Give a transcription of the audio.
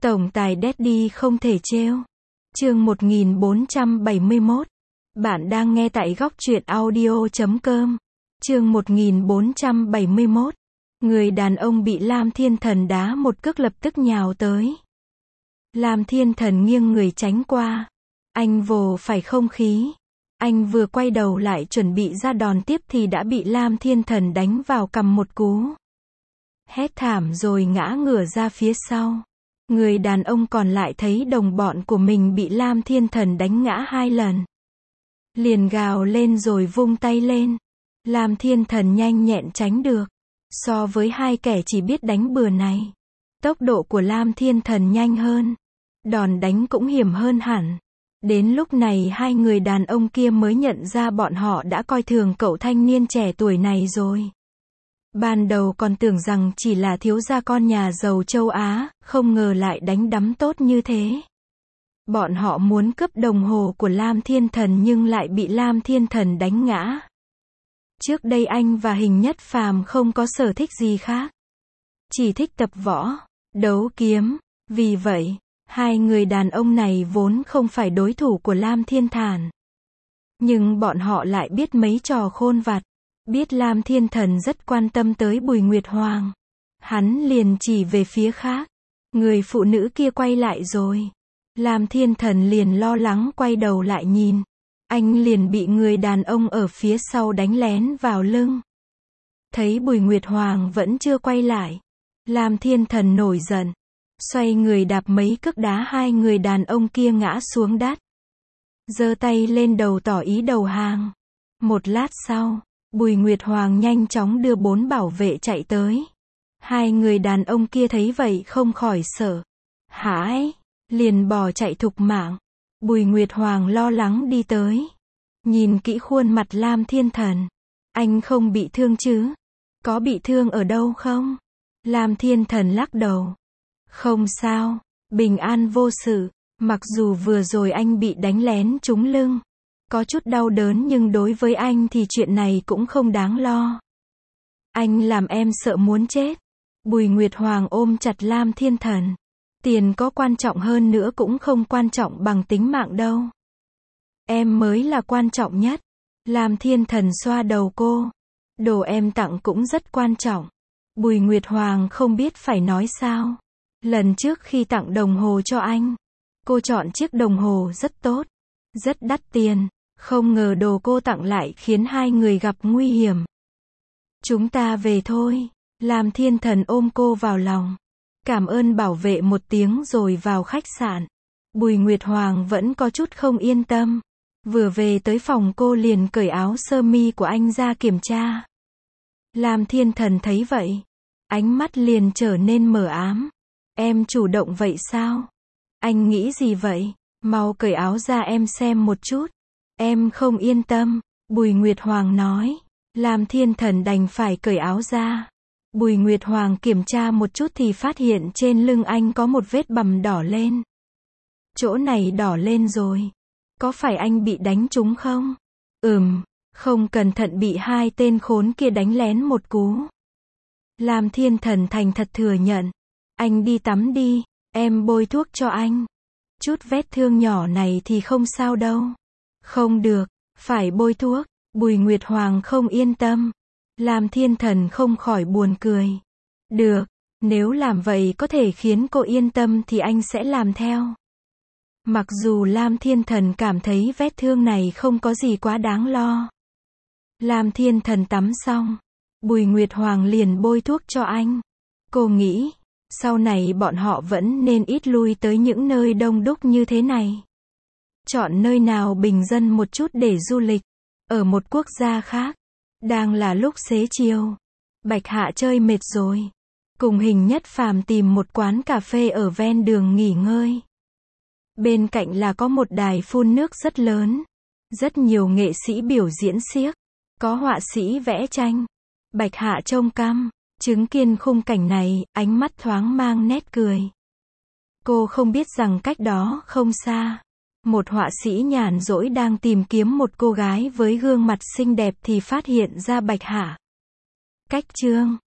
Tổng tài Daddy không thể trêu. Chương 1471. Bạn đang nghe tại góc truyện audio.com. Chương 1471. Người đàn ông bị Lam Thiên Thần đá một cước lập tức nhào tới. Lam Thiên Thần nghiêng người tránh qua. Anh vồ phải không khí. Anh vừa quay đầu lại chuẩn bị ra đòn tiếp thì đã bị Lam Thiên Thần đánh vào cằm một cú. Hét thảm rồi ngã ngửa ra phía sau. Người đàn ông còn lại thấy đồng bọn của mình bị Lam Thiên Thần đánh ngã 2 lần. Liền gào lên rồi vung tay lên. Lam Thiên Thần nhanh nhẹn tránh được. So với hai kẻ chỉ biết đánh bừa này, tốc độ của Lam Thiên Thần nhanh hơn. Đòn đánh cũng hiểm hơn hẳn. Đến lúc này hai người đàn ông kia mới nhận ra bọn họ đã coi thường cậu thanh niên trẻ tuổi này rồi. Ban đầu còn tưởng rằng chỉ là thiếu gia con nhà giàu châu Á, không ngờ lại đánh đấm tốt như thế. Bọn họ muốn cướp đồng hồ của Lam Thiên Thần nhưng lại bị Lam Thiên Thần đánh ngã. Trước đây anh và Hình Nhất Phàm không có sở thích gì khác. Chỉ thích tập võ, đấu kiếm. Vì vậy, hai người đàn ông này vốn không phải đối thủ của Lam Thiên Thần. Nhưng bọn họ lại biết mấy trò khôn vặt. Biết Lam Thiên Thần rất quan tâm tới Bùi Nguyệt Hoàng. Hắn liền chỉ về phía khác. Người phụ nữ kia quay lại rồi. Lam Thiên Thần liền lo lắng quay đầu lại nhìn. Anh liền bị người đàn ông ở phía sau đánh lén vào lưng. Thấy Bùi Nguyệt Hoàng vẫn chưa quay lại. Lam Thiên Thần nổi giận. Xoay người đạp mấy cước đá hai người đàn ông kia ngã xuống đất. Giơ tay lên đầu tỏ ý đầu hàng. Một lát sau, Bùi Nguyệt Hoàng nhanh chóng đưa 4 bảo vệ chạy tới. Hai người đàn ông kia thấy vậy không khỏi sợ hãi, liền bỏ chạy thục mạng. Bùi Nguyệt Hoàng lo lắng đi tới. Nhìn kỹ khuôn mặt Lam Thiên Thần. Anh không bị thương chứ? Có bị thương ở đâu không? Lam Thiên Thần lắc đầu. Không sao, bình an vô sự. Mặc dù vừa rồi anh bị đánh lén trúng lưng. Có chút đau đớn nhưng đối với anh thì chuyện này cũng không đáng lo. Anh làm em sợ muốn chết. Bùi Nguyệt Hoàng ôm chặt Lam Thiên Thần. Tiền có quan trọng hơn nữa cũng không quan trọng bằng tính mạng đâu. Em mới là quan trọng nhất. Lam Thiên Thần xoa đầu cô. Đồ em tặng cũng rất quan trọng. Bùi Nguyệt Hoàng không biết phải nói sao. Lần trước khi tặng đồng hồ cho anh, cô chọn chiếc đồng hồ rất tốt, rất đắt tiền. Không ngờ đồ cô tặng lại khiến hai người gặp nguy hiểm. Chúng ta về thôi. Lam Thiên Thần ôm cô vào lòng. Cảm ơn bảo vệ một tiếng rồi vào khách sạn. Bùi Nguyệt Hoàng vẫn có chút không yên tâm. Vừa về tới phòng cô liền cởi áo sơ mi của anh ra kiểm tra. Lam Thiên Thần thấy vậy. Ánh mắt liền trở nên mờ ám. Em chủ động vậy sao? Anh nghĩ gì vậy? Mau cởi áo ra em xem một chút. Em không yên tâm. Bùi Nguyệt Hoàng nói. Lam Thiên Thần đành phải cởi áo ra. Bùi Nguyệt Hoàng kiểm tra một chút thì phát hiện trên lưng anh có một vết bầm đỏ lên. Chỗ này đỏ lên rồi. Có phải anh bị đánh trúng không? Không cẩn thận bị hai tên khốn kia đánh lén một cú. Lam Thiên Thần thành thật thừa nhận. Anh đi tắm đi, em bôi thuốc cho anh. Chút vết thương nhỏ này thì không sao đâu. Không được, phải bôi thuốc. Bùi Nguyệt Hoàng không yên tâm. Lam Thiên Thần không khỏi buồn cười. Được, nếu làm vậy có thể khiến cô yên tâm thì anh sẽ làm theo. Mặc dù Lam Thiên Thần cảm thấy vết thương này không có gì quá đáng lo. Lam Thiên Thần tắm xong, Bùi Nguyệt Hoàng liền bôi thuốc cho anh. Cô nghĩ, sau này bọn họ vẫn nên ít lui tới những nơi đông đúc như thế này. Chọn nơi nào bình dân một chút để du lịch. Ở một quốc gia khác. Đang là lúc xế chiều. Bạch Hạ chơi mệt rồi. Cùng Hình Nhất Phàm tìm một quán cà phê ở ven đường nghỉ ngơi. Bên cạnh là có một đài phun nước rất lớn. Rất nhiều nghệ sĩ biểu diễn xiếc. Có họa sĩ vẽ tranh. Bạch Hạ trông căm. Chứng kiến khung cảnh này, ánh mắt thoáng mang nét cười. Cô không biết rằng cách đó không xa. Một họa sĩ nhàn rỗi đang tìm kiếm một cô gái với gương mặt xinh đẹp thì phát hiện ra Bạch Hạ. Cách chương